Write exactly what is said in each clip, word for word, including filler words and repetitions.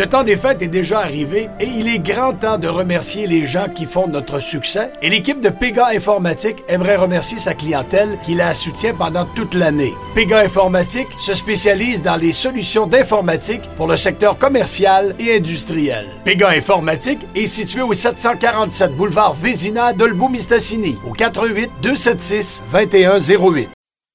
Le temps des fêtes est déjà arrivé et il est grand temps de remercier les gens qui font notre succès. Et l'équipe de Pega Informatique aimerait remercier sa clientèle qui la soutient pendant toute l'année. Pega Informatique se spécialise dans les solutions d'informatique pour le secteur commercial et industriel. Pega Informatique est situé au sept cent quarante-sept boulevard Vézina d'Olbeau-Mistassini au quatre un huit, deux sept six, deux un zéro huit.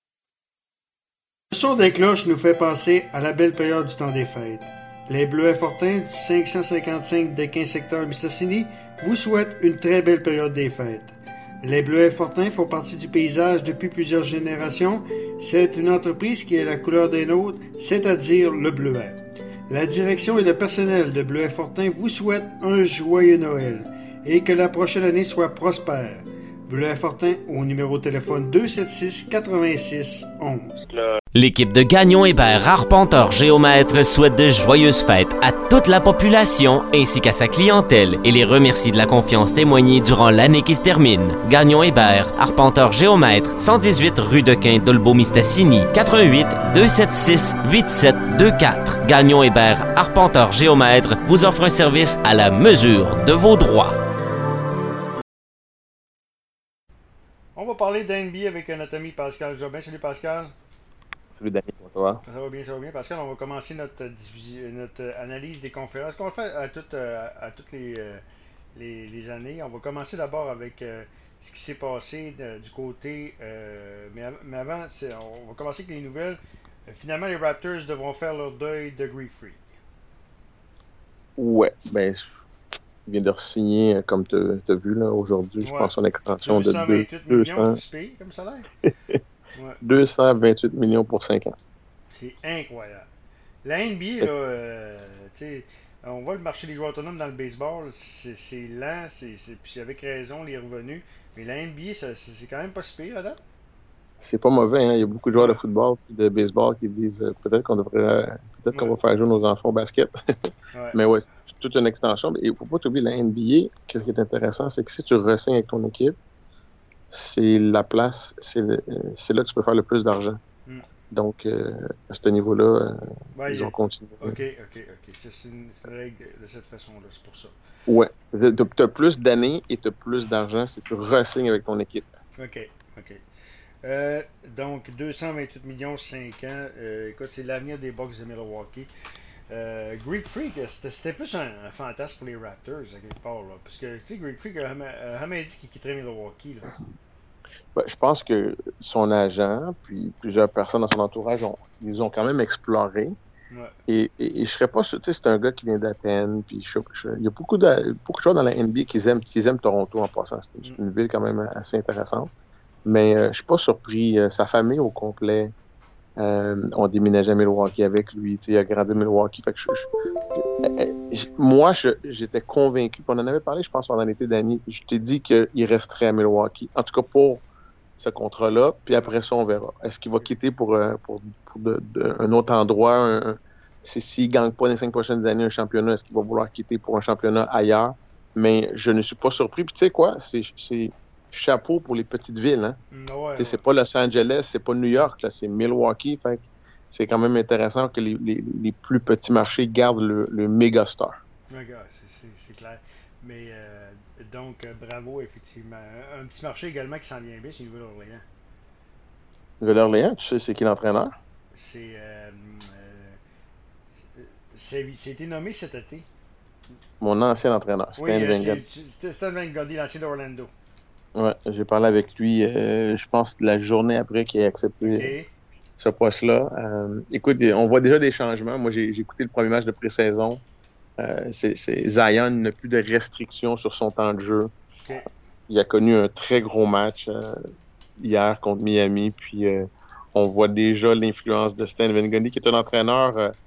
Le son des cloches nous fait penser à la belle période du temps des fêtes. Les Bleuets Fortins du cinq cent cinquante-cinq Desquin secteur Mistassini vous souhaitent une très belle période des fêtes. Les Bleuets Fortins font partie du paysage depuis plusieurs générations. C'est une entreprise qui a la couleur des nôtres, c'est-à-dire le bleuet. La direction et le personnel de Bleuets Fortins vous souhaitent un joyeux Noël et que la prochaine année soit prospère. Bleuets Fortins au numéro de téléphone deux sept six, quatre-vingt-six, onze. L'équipe de Gagnon Hébert Arpenteur Géomètre souhaite de joyeuses fêtes à toute la population ainsi qu'à sa clientèle et les remercie de la confiance témoignée durant l'année qui se termine. Gagnon Hébert Arpenteur Géomètre, cent dix-huit rue de Quin d'Olbeau-Mistassini, quatre un huit, deux sept six, huit sept deux quatre. Gagnon Hébert Arpenteur Géomètre vous offre un service à la mesure de vos droits. On va parler d'N B A avec notre ami Pascal Jobin. Salut Pascal. Salut Danny, pour toi. Ça va bien, ça va bien. Pascal, on va commencer notre, notre analyse des conférences. Qu'on le fait à toutes, à toutes les, les, les années. On va commencer d'abord avec euh, ce qui s'est passé de, du côté... Euh, mais, mais avant, on va commencer avec les nouvelles. Euh, finalement, les Raptors devront faire leur deuil de Greek Freak. Ouais, ben... Il vient de re-signer, comme tu as vu là, aujourd'hui, ouais. Je pense, son extension de deux cents... comme salaire. Ouais. deux cent vingt-huit millions pour cinq ans. C'est incroyable. La N B A, là, euh, on voit le marché des joueurs autonomes dans le baseball, c'est, c'est lent, c'est, c'est, puis avec raison, les revenus. Mais la N B A, ça, c'est, c'est quand même pas si pire, là. C'est pas mauvais, hein? Il y a beaucoup de joueurs de football et de baseball qui disent euh, peut-être qu'on devrait euh, peut-être ouais. qu'on va faire jouer nos enfants au basket. Ouais. Mais ouais, c'est toute une extension. Mais il ne faut pas t'oublier la N B A, qu'est-ce qui est intéressant, c'est que si tu re-signes avec ton équipe, c'est la place, c'est, le, c'est là que tu peux faire le plus d'argent. Mm. Donc, euh, à ce niveau-là, euh, ouais, ils ont continué. OK, OK, OK. C'est, c'est une règle de cette façon-là, c'est pour ça. Ouais. Tu as plus d'années et tu as plus d'argent si tu re-signes avec ton équipe. OK, OK. Euh, donc, deux cent vingt-huit millions, cinq ans. Euh, écoute, c'est l'avenir des Bucks de Milwaukee. Euh, Greek Freak, c'était, c'était plus un, un fantasme pour les Raptors, à quelque part. Là, parce que, tu sais, Greek Freak a jamais dit qu'il quitterait Milwaukee. Là. Ben, je pense que son agent, puis plusieurs personnes dans son entourage, ont, ils ont quand même exploré. Ouais. Et, et, et je serais pas sûr, tu sais, c'est un gars qui vient d'Athènes, puis je, je, il y a beaucoup de, beaucoup de choses dans la N B A qui aiment, qui aiment Toronto en passant. C'est une, mm. une ville quand même assez intéressante. Mais euh, je suis pas surpris. Euh, sa famille au complet euh, ont déménagé à Milwaukee avec lui. Il a grandi à Milwaukee. Fait que je, je, je, moi, je, j'étais convaincu. On en avait parlé, je pense, pendant l'été dernier. Je t'ai dit qu'il resterait à Milwaukee. En tout cas, pour ce contrat-là. Puis après ça, on verra. Est-ce qu'il va quitter pour, pour, pour de, de, un autre endroit? Un, un, si, s'il ne gagne pas dans les cinq prochaines années un championnat, est-ce qu'il va vouloir quitter pour un championnat ailleurs? Mais je ne suis pas surpris. Puis tu sais quoi? C'est... c'est chapeau pour les petites villes, hein. Ouais, ouais. C'est pas Los Angeles, c'est pas New York, là, c'est Milwaukee. Fait c'est quand même intéressant que les, les, les plus petits marchés gardent le, le méga star. Okay, c'est, c'est, c'est clair. Mais euh, donc, euh, bravo, effectivement. Un, un petit marché également qui s'en vient bien, c'est Nouvelle-Orléans. Nouvelle-Orléans, tu sais, c'est qui l'entraîneur? C'est. Euh, euh, c'est, c'est été nommé cet été. Mon ancien entraîneur, Stan oui, Van Gundy. C'était Stan Van Gundy, l'ancien d'Orlando. Ouais, j'ai parlé avec lui, euh, je pense, la journée après qu'il ait accepté okay. ce poste-là. Euh, écoute, on voit déjà des changements. Moi, j'ai, j'ai écouté le premier match de pré-saison. Euh, c'est, c'est, Zion n'a plus de restrictions sur son temps de jeu. Okay. Il a connu un très gros match euh, hier contre Miami. Puis, euh, on voit déjà l'influence de Stan Van Gundy, qui est un entraîneur, euh,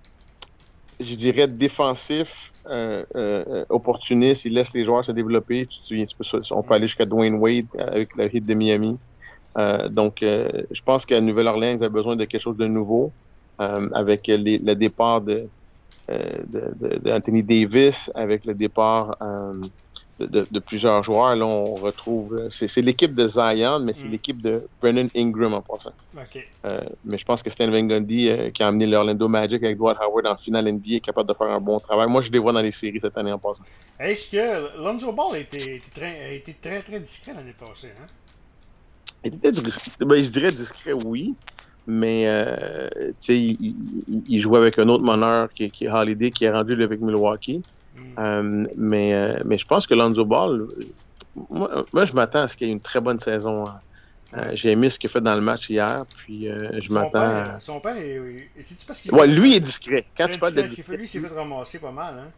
je dirais, défensif. Euh, euh, opportuniste, il laisse les joueurs se développer. Tu, tu, tu peux, on peut aller jusqu'à Dwayne Wade avec le Heat de Miami. Euh, donc, euh, je pense qu'à Nouvelle-Orléans, ils ont besoin de quelque chose de nouveau euh, avec les, le départ de, euh, de, de, de Anthony Davis, avec le départ euh, de, de, de plusieurs joueurs. Là, on retrouve... C'est, c'est l'équipe de Zion, mais c'est mm. l'équipe de Brandon Ingram en passant. Okay. Euh, mais je pense que Stan Van Gundy, euh, qui a amené l'Orlando Magic avec Dwight Howard en finale N B A, est capable de faire un bon travail. Moi, je les vois dans les séries cette année en passant. Est-ce que Lonzo Ball a été, très, a été très, très discret l'année passée? Hein? Il était discret. Ben, je dirais discret, oui. Mais euh, il, il, il jouait avec un autre meneur qui, qui est Holiday, qui est rendu avec Milwaukee. Mm. Euh, mais, euh, mais je pense que Lonzo Ball, moi, moi je m'attends à ce qu'il y ait une très bonne saison. Euh, j'ai aimé ce qu'il a fait dans le match hier, puis euh, je son m'attends père, à... Son père est... C'est-tu parce qu'il ouais, lui il est discret. Quand tu parles de discret, lui, il s'est fait ramasser pas mal, hein?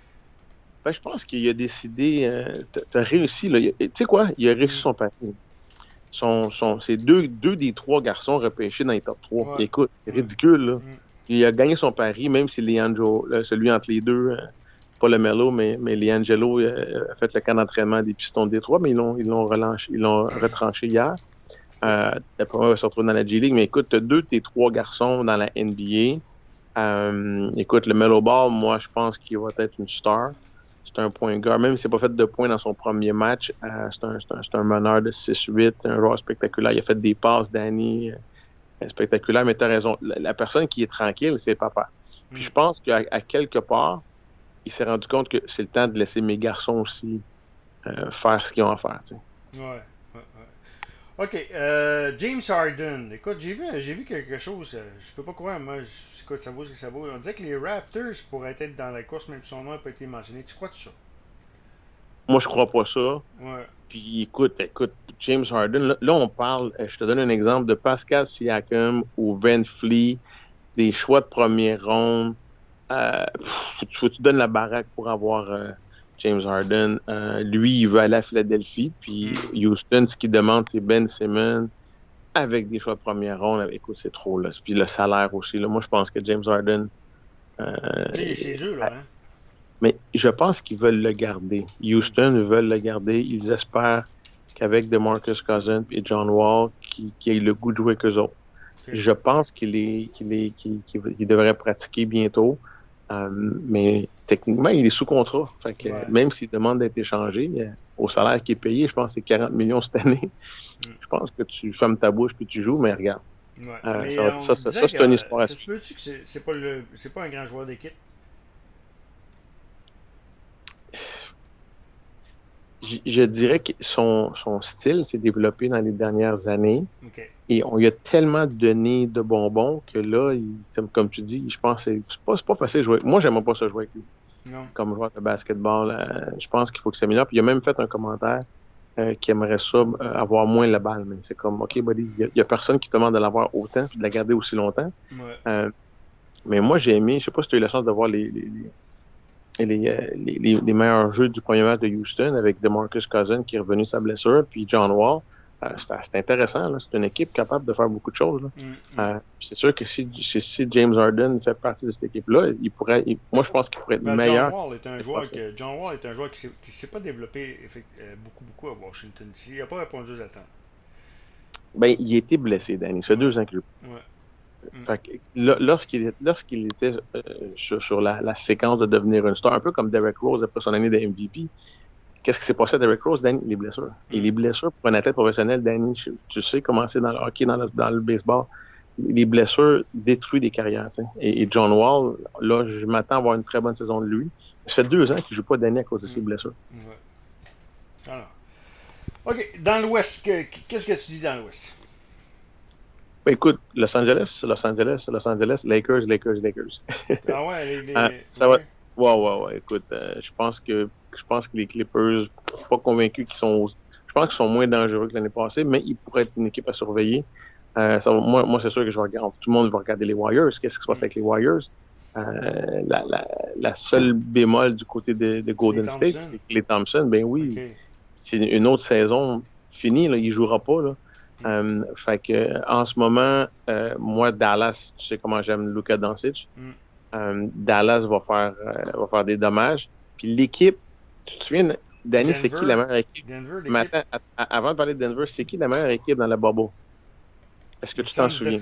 Ben, je pense qu'il a décidé... Euh, t'as réussi, là. Tu sais quoi? Il a réussi mm. son pari. Son, son, c'est deux, deux des trois garçons repêchés dans les top trois. Ouais. Écoute, c'est ridicule, là. Mm. Il a gagné son pari, même si Leandro, là, celui entre les deux, euh, pas le Melo, mais, mais Leangelo euh, a fait le camp d'entraînement des Pistons de Détroit, mais ils l'ont, ils l'ont relancé, ils l'ont retranché hier. Euh, D'après moi, il va se retrouver dans la G-League, mais écoute, tu as deux de tes trois garçons dans la N B A. Euh, écoute, le Melo Ball, moi, je pense qu'il va être une star. C'est un point guard, même s'il n'a pas fait de points dans son premier match, euh, c'est, un, c'est, un, c'est un meneur de six huit, un joueur spectaculaire. Il a fait des passes, Danny, euh, spectaculaire, mais tu as raison. La, la personne qui est tranquille, c'est le papa. Puis je pense qu'à à quelque part, il s'est rendu compte que c'est le temps de laisser mes garçons aussi euh, faire ce qu'ils ont à faire. Tu sais. Ouais, ouais, ouais. OK. Euh, James Harden. Écoute, j'ai vu, j'ai vu quelque chose. Je peux pas croire, moi. Je, écoute, ça vaut ce que ça vaut. On disait que les Raptors pourraient être dans la course, même si son nom n'a pas été mentionné. Tu crois de ça? Moi, je crois pas ça. Ouais. Puis écoute, écoute, James Harden, là, là on parle, je te donne un exemple de Pascal Siakam ou Van Fleet, des choix de première ronde. Euh, faut que tu donnes la baraque pour avoir euh, James Harden. Euh, lui, il veut aller à Philadelphie. Puis Houston, ce qu'il demande, c'est Ben Simmons avec des choix de première ronde. Écoute, c'est trop, là. Puis le salaire aussi. Là. Moi, je pense que James Harden... Euh, il est chez eux, là. Hein? Mais je pense qu'ils veulent le garder. Houston veulent le garder. Ils espèrent qu'avec DeMarcus Cousins et John Wall, qui, qui aient le goût de jouer qu'eux autres. Okay. Je pense qu'il, est, qu'il, est, qu'il, qu'il devrait pratiquer bientôt. Euh, mais techniquement, il est sous contrat. Fait que, ouais. Même s'il demande d'être échangé, euh, au salaire qui est payé, je pense que c'est quarante millions cette année. Mm. Je pense que tu fermes ta bouche puis tu joues, mais regarde. Ouais. Euh, mais ça, ça, ça, ça, c'est une histoire. Ça se peut-tu que c'est, c'est, pas le, c'est pas un grand joueur d'équipe? Je, je dirais que son, son style s'est développé dans les dernières années. Okay. Et on lui a tellement donné de bonbons que là, il, comme tu dis, je pense que c'est pas, c'est pas facile de jouer. Moi, j'aime pas ça jouer avec lui. Non. Comme joueur de basketball, euh, je pense qu'il faut qu'il s'améliore. Puis il a même fait un commentaire euh, qui aimerait ça euh, avoir moins la balle. Mais c'est comme, OK, buddy, il y, a personne qui te demande de l'avoir autant puis de la garder aussi longtemps. Ouais. Euh, mais moi, j'ai aimé, je sais pas si tu as eu la chance de voir les, les, les, les, les, les, les meilleurs jeux du premier match de Houston avec DeMarcus Cousins qui est revenu de sa blessure, puis John Wall. Euh, c'est, c'est intéressant, là. C'est une équipe capable de faire beaucoup de choses. Là. Mm-hmm. Euh, c'est sûr que si, si, si James Harden fait partie de cette équipe-là, il pourrait, il, moi je pense qu'il pourrait être ben, meilleur. John Wall est un joueur que, John Wall est un joueur qui ne s'est pas développé effect, euh, beaucoup, beaucoup à Washington. Il n'a pas répondu aux attentes. Ben, il a été blessé, Danny. Ça fait ouais. deux ans qu'il ouais. mm. Fait que, là, lorsqu'il, lorsqu'il était euh, sur, sur la, la séquence de devenir une star, un peu comme Derrick Rose après son année de M V P, qu'est-ce qui s'est passé à Derrick Rose, Danny? Les blessures. Mm. Et les blessures pour un athlète professionnel, Danny, tu, tu sais comment c'est dans le hockey, dans le, dans le baseball. Les blessures détruisent des carrières. Et, et John Wall, là, je m'attends à avoir une très bonne saison de lui. Ça fait deux ans qu'il ne joue pas Danny à cause de mm. ses blessures. Ouais. Alors. OK. Dans l'Ouest, que, qu'est-ce que tu dis dans l'Ouest? Ben, écoute, Los Angeles, Los Angeles, Los Angeles, Lakers, Lakers, Lakers. Ah ouais, les, les... ah, ça ouais. va. Ouais, ouais, ouais. Écoute, euh, je pense que je pense que les Clippers, je suis pas convaincu qu'ils sont. Je pense qu'ils sont moins dangereux que l'année passée, mais ils pourraient être une équipe à surveiller. Euh, ça, moi, moi, c'est sûr que je vais regarder. Tout le monde va regarder les Warriors. Qu'est-ce qui se passe avec les Warriors? Euh, la, la, la seule bémol du côté de, de Golden State, c'est que les Thompson, ben oui, okay. C'est une autre saison finie, là, il ne jouera pas. Là. Mm. Euh, fait que, en ce moment, euh, moi, Dallas, tu sais comment j'aime Luka Doncic. Mm. Euh, Dallas va faire, euh, va faire des dommages. Puis l'équipe, tu te souviens, Danny, c'est qui la meilleure équipe? Denver, Mais attends, à, à, avant de parler de Denver, c'est qui la meilleure équipe dans la bubble? Est-ce que tu t'en souviens?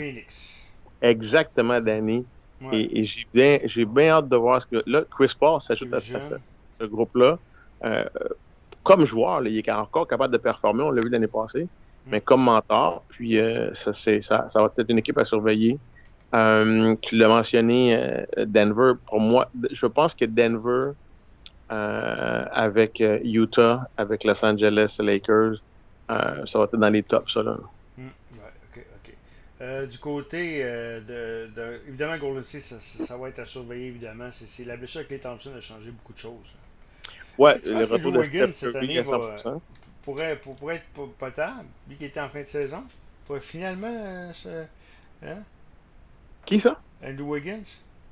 Exactement, Danny. Ouais. Et, et j'ai bien j'ai bien hâte de voir ce que... Là, Chris Paul s'ajoute à, à ce, ce groupe-là. Euh, comme joueur, là, il est encore capable de performer, on l'a vu l'année passée, mm. mais comme mentor, puis euh, ça, c'est, ça, ça va être une équipe à surveiller. Euh, tu l'as mentionné, euh, Denver, pour moi, je pense que Denver, euh, avec euh, Utah, avec Los Angeles Lakers, euh, ça va être dans les tops, ça, là. Mm. Ouais, ok, ok. Euh, du côté euh, de, de, évidemment, Golden State, ça, ça, ça va être à surveiller, évidemment. C'est, c'est la blessure avec Klay Thompson a changé beaucoup de choses. Ouais, si le retour de Steph cette Curry année à cent pour cent. Va, pourrait, pour, pourrait être potable, lui qui était en fin de saison, pourrait finalement euh, se, hein? Qui ça? Andrew Wiggins.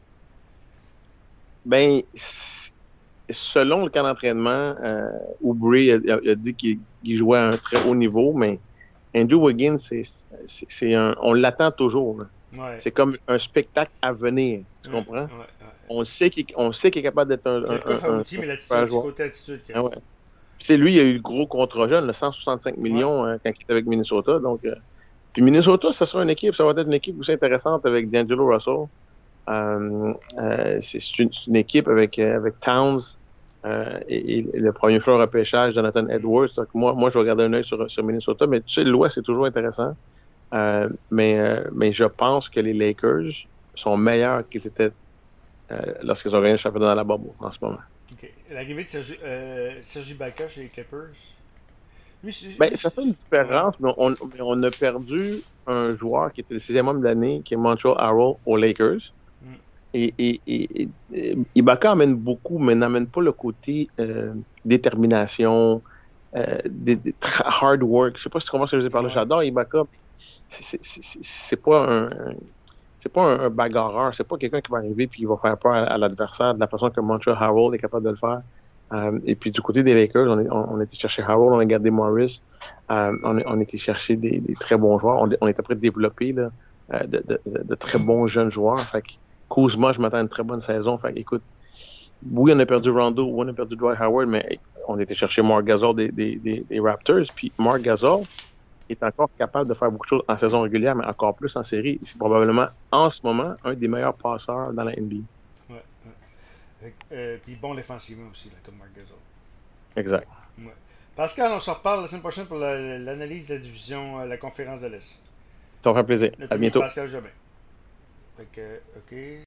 Ben, selon le camp d'entraînement, euh, Oubre a, a, a dit qu'il, qu'il jouait à un très haut niveau, mais Andrew Wiggins, c'est, c'est, c'est un, on l'attend toujours. Ouais. C'est comme un spectacle à venir, tu ouais, comprends? Ouais, ouais. On sait qu'il, on sait qu'il est capable d'être un, c'est un, le coffre un, à outils, un, mais l'attitude, du côté attitude. Ah ouais. Puis lui, il a eu le gros contrat jeune, le cent soixante-cinq millions ouais. euh, quand il était avec Minnesota. Donc, euh, puis Minnesota, ça sera une équipe, ça va être une équipe aussi intéressante avec D'Angelo Russell. Euh, euh, c'est, c'est, une, c'est une équipe avec, euh, avec Towns euh, et, et le premier choix au repêchage, Jonathan Edwards. Donc moi, moi, je vais garder un œil sur, sur Minnesota, mais tu sais, l'Ouest, c'est toujours intéressant. Euh, mais, euh, mais je pense que les Lakers sont meilleurs qu'ils étaient euh, lorsqu'ils ont gagné le championnat dans la bubble en ce moment. Okay. L'arrivée de Sergi, euh, Sergi Ibaka chez les Clippers. Lui, ben, ça fait une différence, mais on, mais on a perdu un joueur qui était le sixième homme de l'année, qui est Montreal Harrell aux Lakers. Mm. Et, et, et, et Ibaka amène beaucoup, mais n'amène pas le côté euh, détermination, euh, des, des, hard work. Je sais pas si tu comprends ce que je veux dire par là. J'adore Ibaka. C'est, c'est, c'est, c'est pas un... C'est pas un, un bagarreur, c'est pas quelqu'un qui va arriver puis il va faire peur à, à l'adversaire de la façon que Montreal Harrell est capable de le faire. Euh, et puis du côté des Lakers, on, est, on, on a été chercher Harrell, on a gardé Morris, euh, on, on a été chercher des, des très bons joueurs. On, on est après de développer là, euh, de, de, de, de très bons jeunes joueurs. Fait que Kuzma, je m'attends à une très bonne saison. Fait que, écoute, oui, on a perdu Rondo, oui, on a perdu Dwight Howard, mais on a été chercher Marc Gasol des, des, des, des Raptors. Puis Marc Gasol est encore capable de faire beaucoup de choses en saison régulière, mais encore plus en série. C'est probablement, en ce moment, un des meilleurs passeurs dans la N B A. Ouais, ouais. Euh, puis bon défensivement aussi, là, comme Marc Gasol. Exact. Ouais. Pascal, on se reparle la semaine prochaine pour la, l'analyse de la division, la conférence de l'Est. Ça va faire plaisir. Le à bientôt. Pascal Jobin. Fait que, OK.